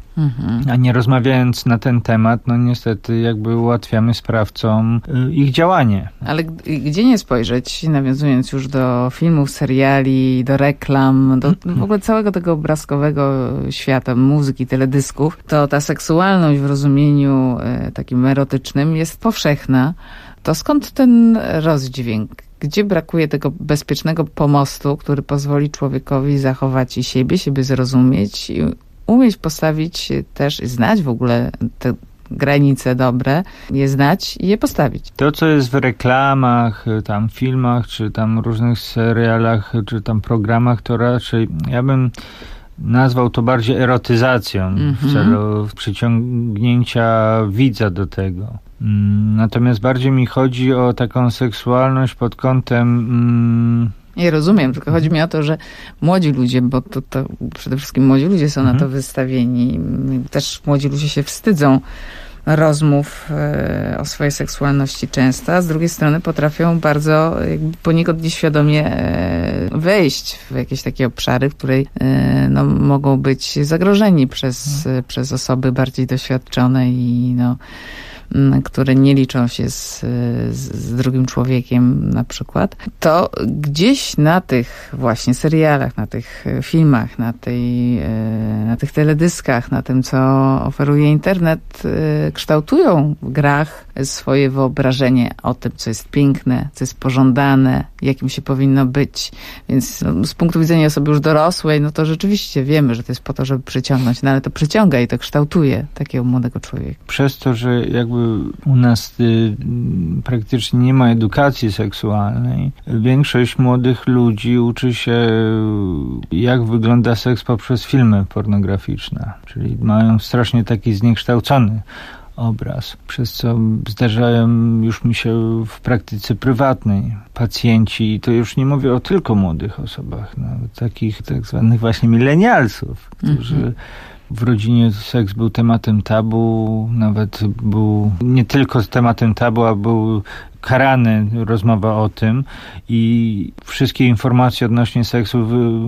A nie rozmawiając na ten temat, no niestety jakby ułatwiamy sprawcom ich działanie. Ale gdzie nie spojrzeć, nawiązując już do filmów, seriali, do reklam, do w ogóle całego tego obrazkowego świata, muzyki, teledysków, to ta seksualność w rozumieniu takim erotycznym jest powszechna. To skąd ten rozdźwięk? Gdzie brakuje tego bezpiecznego pomostu, który pozwoli człowiekowi zachować i siebie zrozumieć i umieć postawić też i znać w ogóle te granice dobre, je znać i je postawić. To, co jest w reklamach, tam filmach, czy tam różnych serialach, czy tam programach, to raczej ja bym nazwał to bardziej erotyzacją w celu przyciągnięcia widza do tego. Natomiast bardziej mi chodzi o taką seksualność pod kątem... Ja rozumiem, tylko chodzi mi o to, że młodzi ludzie, bo to przede wszystkim młodzi ludzie są na to wystawieni. Też młodzi ludzie się wstydzą rozmów o swojej seksualności często, a z drugiej strony potrafią bardzo poniekąd nieświadomie wejść w jakieś takie obszary, w której no, mogą być zagrożeni przez osoby bardziej doświadczone i które nie liczą się z drugim człowiekiem na przykład, to gdzieś na tych właśnie serialach, na tych filmach, na tych teledyskach, na tym, co oferuje internet, kształtują w grach swoje wyobrażenie o tym, co jest piękne, co jest pożądane, jakim się powinno być. Więc z punktu widzenia osoby już dorosłej, no to rzeczywiście wiemy, że to jest po to, żeby przyciągnąć, no ale to przyciąga i to kształtuje takiego młodego człowieka. Przez to, że jakby u nas praktycznie nie ma edukacji seksualnej, większość młodych ludzi uczy się, jak wygląda seks poprzez filmy pornograficzne. Czyli mają strasznie taki zniekształcony obraz, przez co zdarzają już mi się w praktyce prywatnej pacjenci, i to już nie mówię o tylko młodych osobach, nawet takich tak zwanych właśnie milenialsów, którzy w rodzinie seks był tematem tabu, nawet był nie tylko tematem tabu, a był karany, rozmowa o tym, i wszystkie informacje odnośnie seksu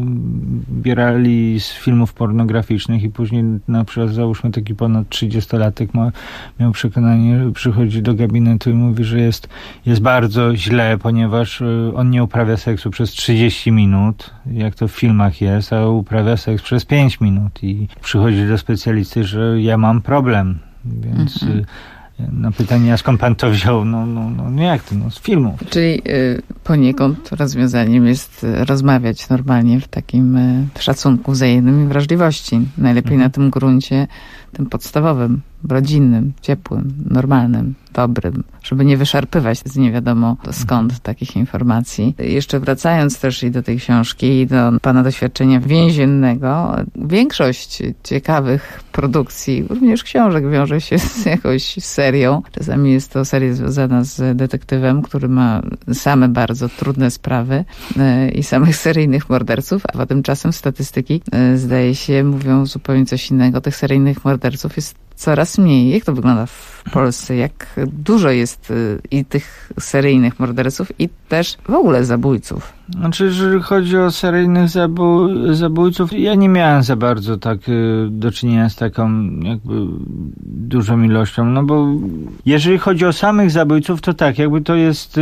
wybierali z filmów pornograficznych i później na przykład załóżmy taki ponad 30-latek miał przekonanie, przychodzi do gabinetu i mówi, że jest bardzo źle, ponieważ on nie uprawia seksu przez 30 minut, jak to w filmach jest, a uprawia seks przez 5 minut i przychodzi do specjalisty, że ja mam problem, więc na pytanie, a skąd pan to wziął? No jak to? No z filmów. Czyli poniekąd rozwiązaniem jest rozmawiać normalnie w takim szacunku wzajemnym i wrażliwości. Najlepiej na tym gruncie, tym podstawowym, rodzinnym, ciepłym, normalnym, dobrym, żeby nie wyszarpywać z nie wiadomo skąd takich informacji. Jeszcze wracając też i do tej książki i do pana doświadczenia więziennego, większość ciekawych produkcji, również książek, wiąże się z jakąś serią. Czasami jest to seria związana z detektywem, który ma same bardzo trudne sprawy i samych seryjnych morderców, a tymczasem statystyki, zdaje się, mówią zupełnie coś innego. Tych seryjnych morderców jest coraz mniej. Jak to wygląda w Polsce? Jak dużo jest i tych seryjnych morderców, i też w ogóle zabójców? Znaczy, jeżeli chodzi o seryjnych zabójców, ja nie miałem za bardzo tak do czynienia z taką jakby dużą ilością, no bo jeżeli chodzi o samych zabójców, to tak, jakby to jest,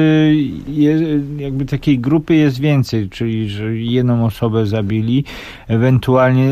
jakby takiej grupy jest więcej, czyli że jedną osobę zabili, ewentualnie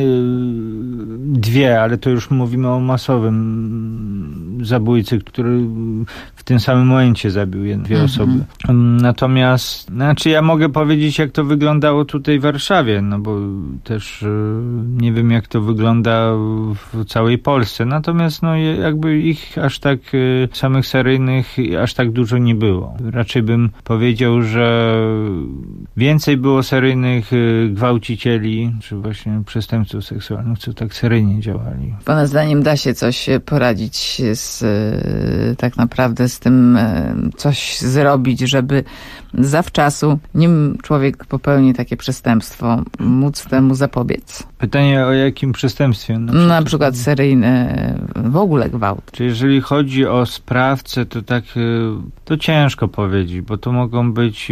dwie, ale to już mówimy o masowym zabójcy, który w tym samym momencie zabił dwie osoby. Natomiast, znaczy ja mogę powiedzieć, jak to wyglądało tutaj w Warszawie, no bo też nie wiem, jak to wygląda w całej Polsce. Natomiast no jakby ich aż tak samych seryjnych aż tak dużo nie było. Raczej bym powiedział, że więcej było seryjnych gwałcicieli, czy właśnie przestępców seksualnych, co tak seryjnie działali. Pana zdaniem da się coś poradzić tak naprawdę z tym, coś zrobić, żeby zawczasu, nim człowiek popełni takie przestępstwo, móc temu zapobiec? Pytanie, o jakim przestępstwie? Na przykład seryjny, w ogóle gwałt. Czy jeżeli chodzi o sprawcę, to tak, to ciężko powiedzieć, bo to mogą być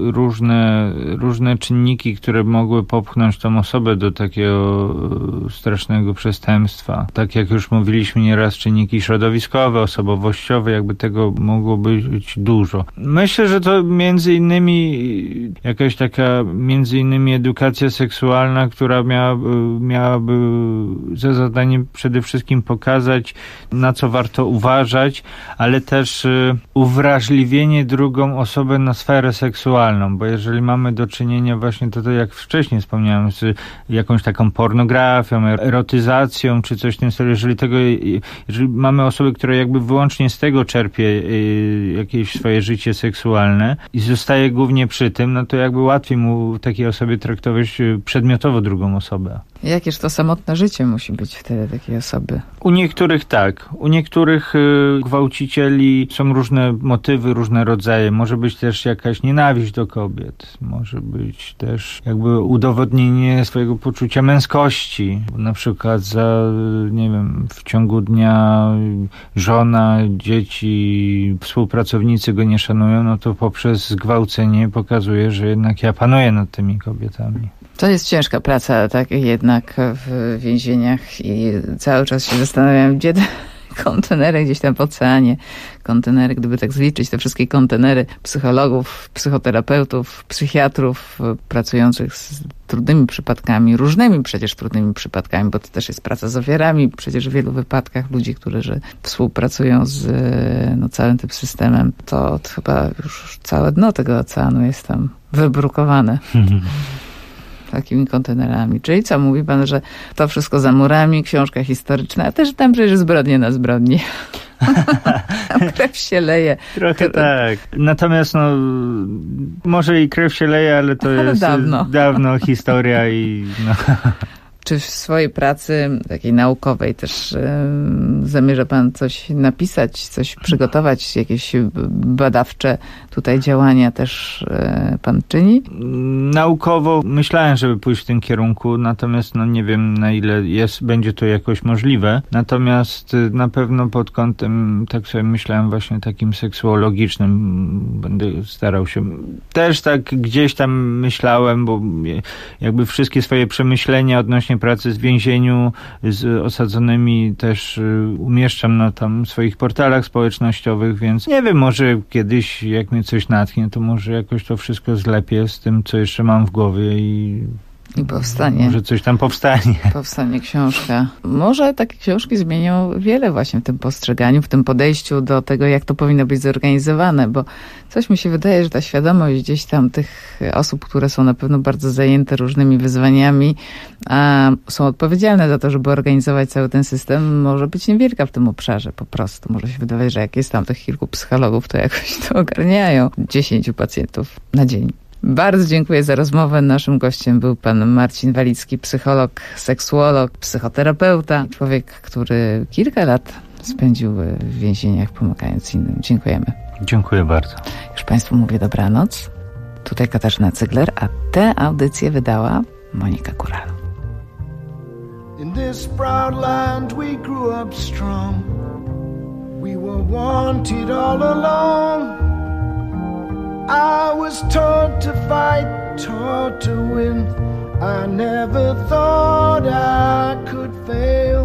różne czynniki, które mogły popchnąć tą osobę do takiego strasznego przestępstwa. Tak jak już mówiliśmy nieraz, czynniki środowiskowe, osobowościowe, jakby tego mogło być dużo. Myślę, że to między innymi jakaś taka edukacja seksualna, która miałaby za zadanie przede wszystkim pokazać, na co warto uważać, ale też uwrażliwienie drugą osobę na sferę seksualną, bo jeżeli mamy do czynienia właśnie to jak wcześniej wspomniałem, z jakąś taką pornografią, erotyzacją, czy coś w tym stylu, jeżeli mamy osobę, która jakby wyłącznie z tego czerpie jakieś swoje życie seksualne i zostaje głównie przy tym, no to jakby łatwiej mu takiej osobie traktować przedmiotowo drugą osobę. Jakież to samotne życie musi być wtedy takiej osoby? U niektórych tak. U niektórych gwałcicieli są różne motywy, różne rodzaje. Może być też jakaś nienawiść do kobiet. Może być też jakby udowodnienie swojego poczucia męskości. Na przykład w ciągu dnia żona, dzieci, współpracownicy go nie szanują, no to poprzez zgwałcenie pokazuje, że jednak ja panuję nad tymi kobietami. To jest ciężka praca, tak jednak w więzieniach i cały czas się zastanawiam, gdzie te kontenery gdzieś tam w oceanie, kontenery, gdyby tak zliczyć, te wszystkie kontenery psychologów, psychoterapeutów, psychiatrów pracujących z trudnymi przypadkami, różnymi przecież trudnymi przypadkami, bo to też jest praca z ofiarami, przecież w wielu wypadkach ludzi, którzy współpracują z całym tym systemem, to chyba już całe dno tego oceanu jest tam wybrukowane. Takimi kontenerami. Czyli co, mówi pan, że to wszystko za murami, książka historyczna, a też tam przecież zbrodnie na zbrodni. Tam krew się leje. Trochę tak. Natomiast może i krew się leje, ale to jest dawno historia i Czy w swojej pracy takiej naukowej też zamierza pan coś napisać, coś przygotować, jakieś badawcze tutaj działania też pan czyni? Naukowo myślałem, żeby pójść w tym kierunku, natomiast nie wiem, na ile będzie to jakoś możliwe. Natomiast na pewno pod kątem, tak sobie myślałem, właśnie takim seksuologicznym będę starał się. Też tak gdzieś tam myślałem, bo jakby wszystkie swoje przemyślenia odnośnie pracy w więzieniu z osadzonymi też umieszczam na tam swoich portalach społecznościowych, więc nie wiem, może kiedyś jak mnie coś natchnie, to może jakoś to wszystko zlepię z tym, co jeszcze mam w głowie i powstanie. Może coś tam powstanie. Powstanie książka. Może takie książki zmienią wiele właśnie w tym postrzeganiu, w tym podejściu do tego, jak to powinno być zorganizowane, bo coś mi się wydaje, że ta świadomość gdzieś tam tych osób, które są na pewno bardzo zajęte różnymi wyzwaniami, a są odpowiedzialne za to, żeby organizować cały ten system, może być niewielka w tym obszarze po prostu. Może się wydawać, że jak jest tam tych kilku psychologów, to jakoś to ogarniają 10 pacjentów na dzień. Bardzo dziękuję za rozmowę. Naszym gościem był pan Marcin Walicki, psycholog, seksuolog, psychoterapeuta. Człowiek, który kilka lat spędził w więzieniach, pomagając innym. Dziękujemy. Dziękuję bardzo. Już państwu mówię dobranoc. Tutaj Katarzyna Cygler, a tę audycję wydała Monika Kural. In this proud land we grew up strong. We were wanted all along. I was taught to fight, taught to win. I never thought I could fail.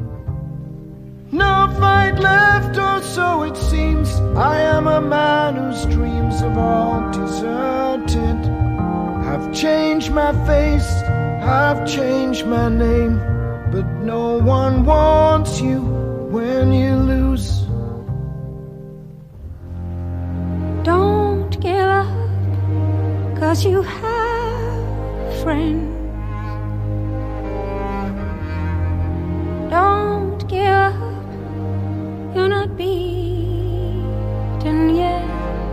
No fight left, or so it seems. I am a man whose dreams have all deserted. I've changed my face, I've changed my name, but no one wants you when you lose. Don't give up, 'cause you have friends. Don't give up, you're not beaten yet.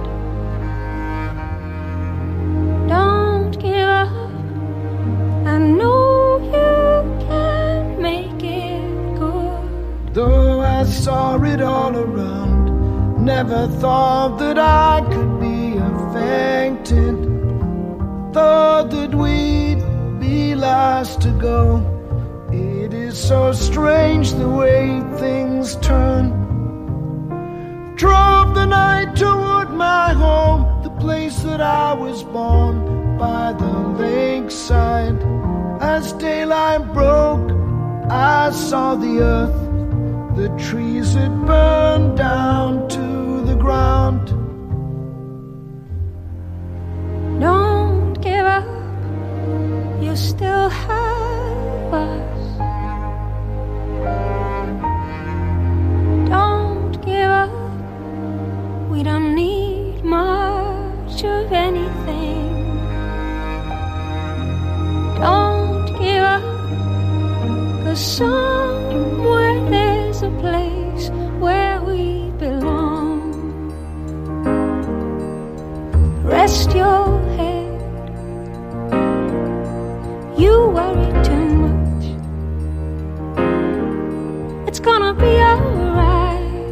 Don't give up, I know you can make it good. Though I saw it all around, never thought that I could be affected. Thought that we'd be last to go. It is so strange the way things turn. Drove the night toward my home, the place that I was born, by the lakeside. As daylight broke, I saw the earth. The trees had burned down to the ground. Don't give up, you still have us. Don't give up, we don't need much of anything. Don't give up, 'cause somewhere there's a place where we belong. Rest your head, you worry too much. It's gonna be alright.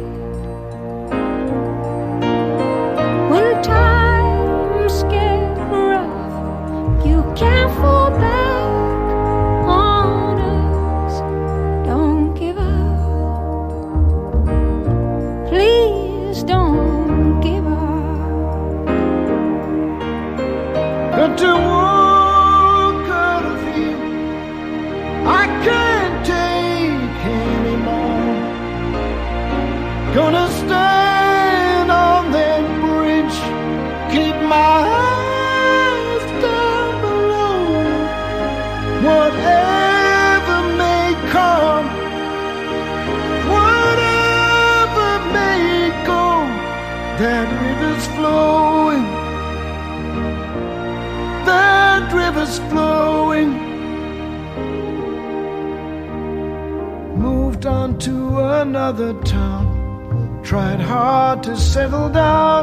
When times get rough, you can't fall back on us. Don't give up, please don't give up. But to walk out of here, I can't take anymore. Gonna stand on that bridge, keep my eyes down below. Whatever may come, whatever may go, that river's flowing. That river's flowing. Moved on to another town, tried hard to settle down.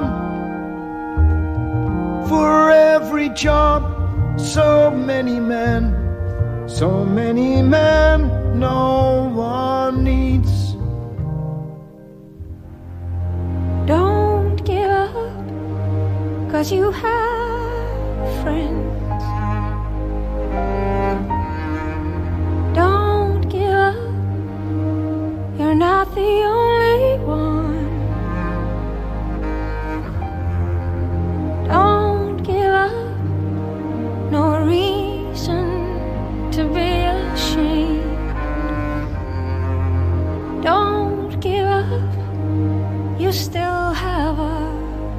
For every job, so many men, no one needs. Don't give up, 'cause you have friends. Don't give up, you're not the only one. Don't give up, no reason to be ashamed. Don't give up, you still have us.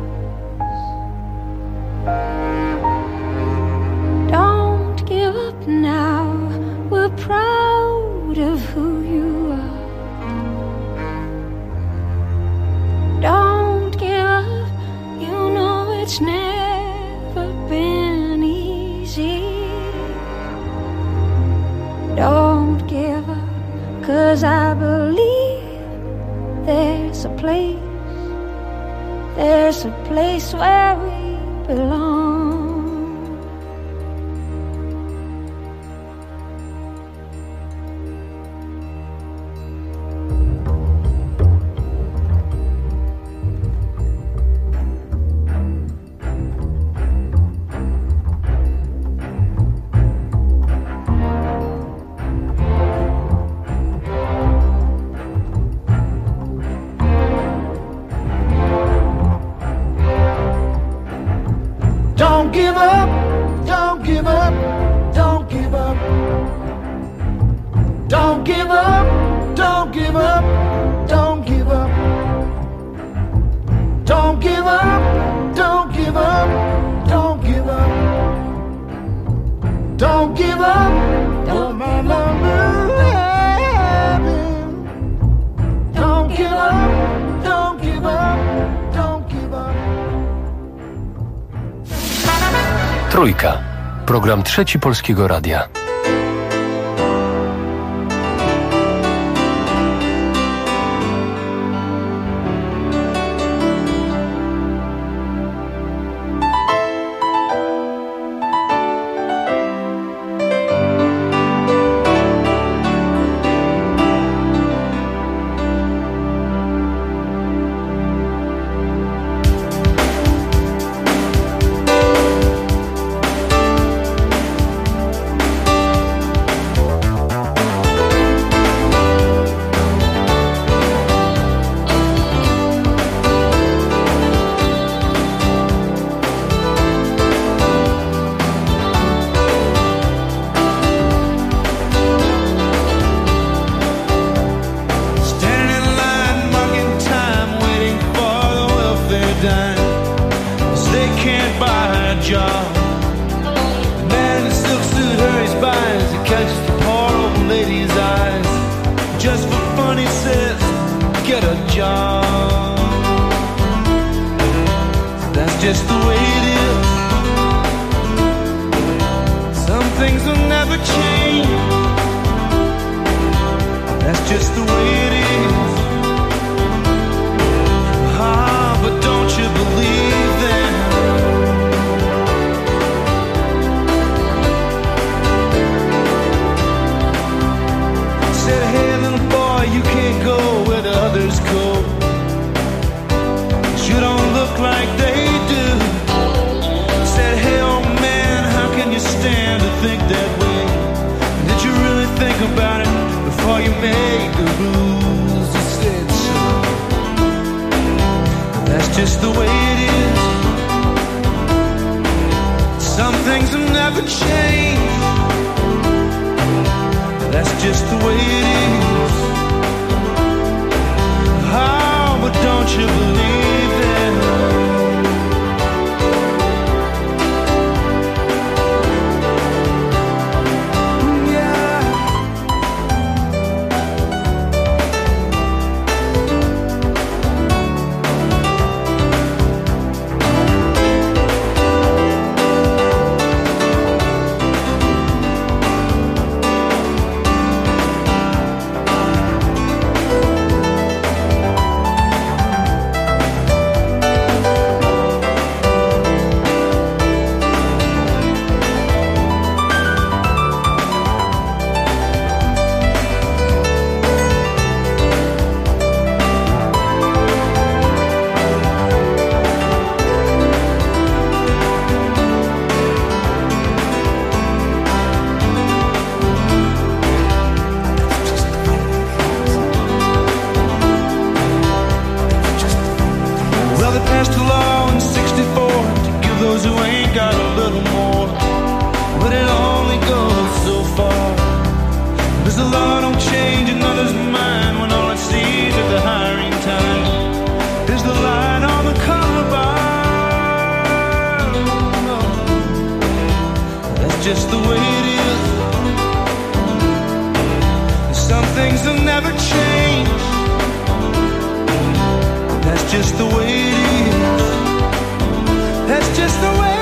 Don't give up now, we're proud of who you are. Don't give up, you know it's never been easy. Don't give up, 'cause I believe there's a place where we belong. give up, don't give up, don't give up. Don't give up, don't give up, don't give up. Don't give up, don't give up, don't give up. Don't give up, oh my love. Don't give up, don't give up, don't give up. Trójka. Program Trzeci Polskiego Radia. Just the way it is. Some things will never change. That's just the way it is. That's just the way